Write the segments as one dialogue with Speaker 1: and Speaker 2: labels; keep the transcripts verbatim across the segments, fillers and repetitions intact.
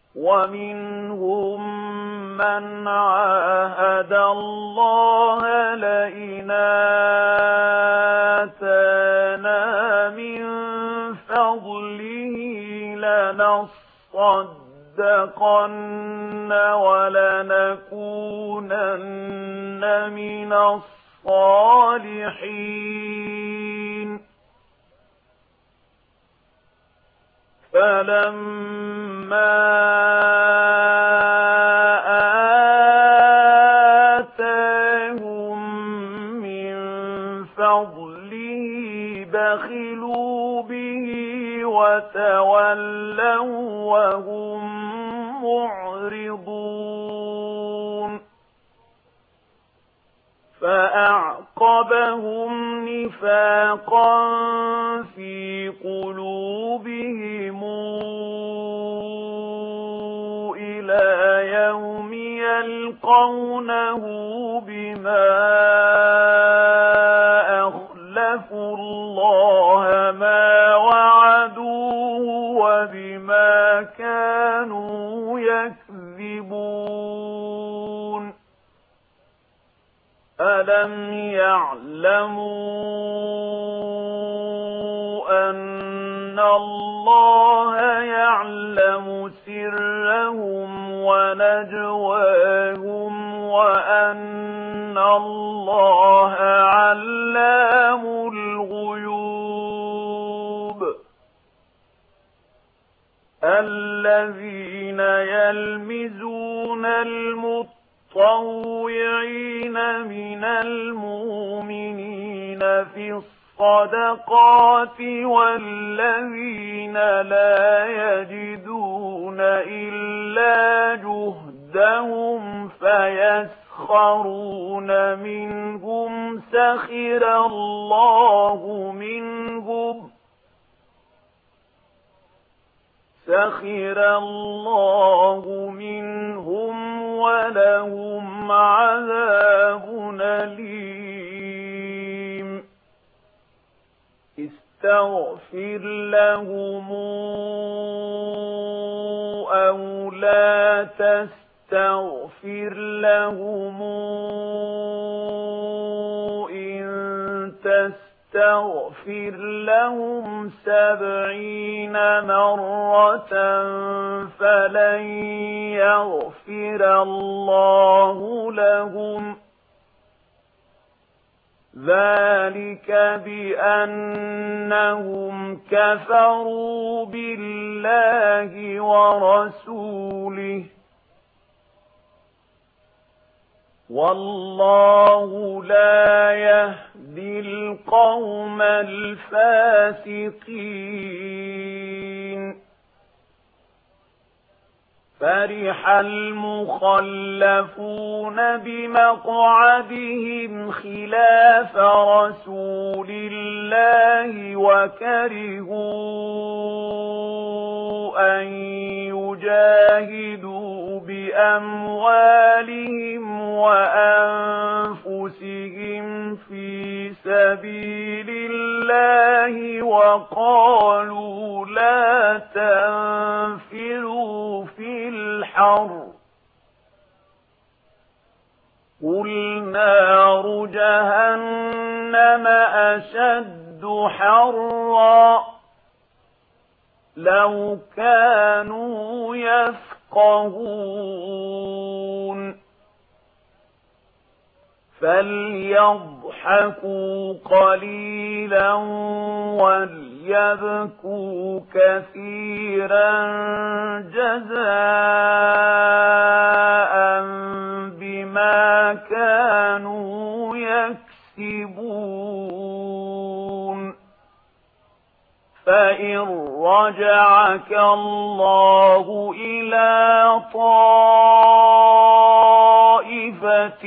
Speaker 1: ومنهم من عاهد الله لئن آتانا من فضله لنصدقن ولنكونن من الصالحين فلما آتاهم من فضله بخلوا به وتولوا وهم معرضون فأعقبهم نفاقا في قلوبهم إلى يوم يلقونه بما أخلفوا الله ما وعدوه وبما كانوا يكذبون ألم يعلموا أن الله يعلم سرهم ونجواهم وأن الله علام الغيوب الذين يلمزون المطوعين من المؤمنين في الصدقات والذين لا يجدون إلا جهدهم فيسخرون منهم سخر الله منهم سخر الله منهم ولهم عذاب أليم استغفر لهم أو لا تستغفر لهم إن تستغفر تغفر لهم سبعين مرة فلن يغفر الله لهم ذلك بأنهم كفروا بالله ورسوله والله لا يهدي القوم الفاسقين فرح المخلفون بمقعدهم خلاف رسول الله وكرهوا أن يجاهدوا بأموالهم وأنفسهم في سبيل الله وقالوا لا تنفروا في الحر قل نار جهنم أشد حرا لو كانوا يفقهون فليضحكوا قليلا وليبكوا كثيرا جزاء بما كانوا يكسبون فإن رجعك الله إلى طائفة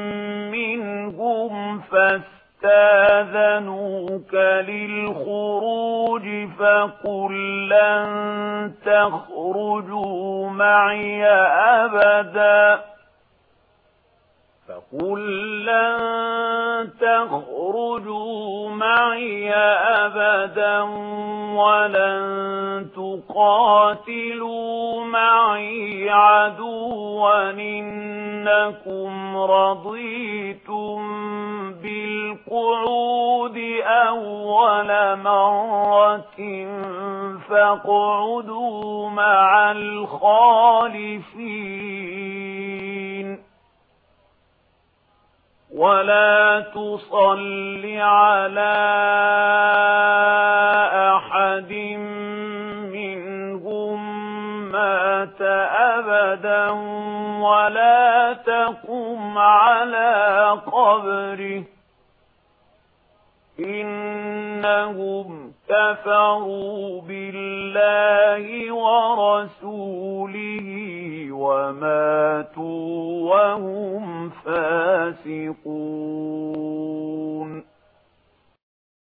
Speaker 1: منهم فاستاذنوك للخروج فقل لن تخرجوا معي أبدا فقل لن تخرجوا معي أبدا ولن تقاتلوا معي عدوا إنكم رضيتم بالقعود أول مرة فاقعدوا مع الخالفين ولا تصل على أحد منهم مات أبدا ولا تقم على قبره إنهم كفروا بالله ورسوله وماتوا وهم فاسقون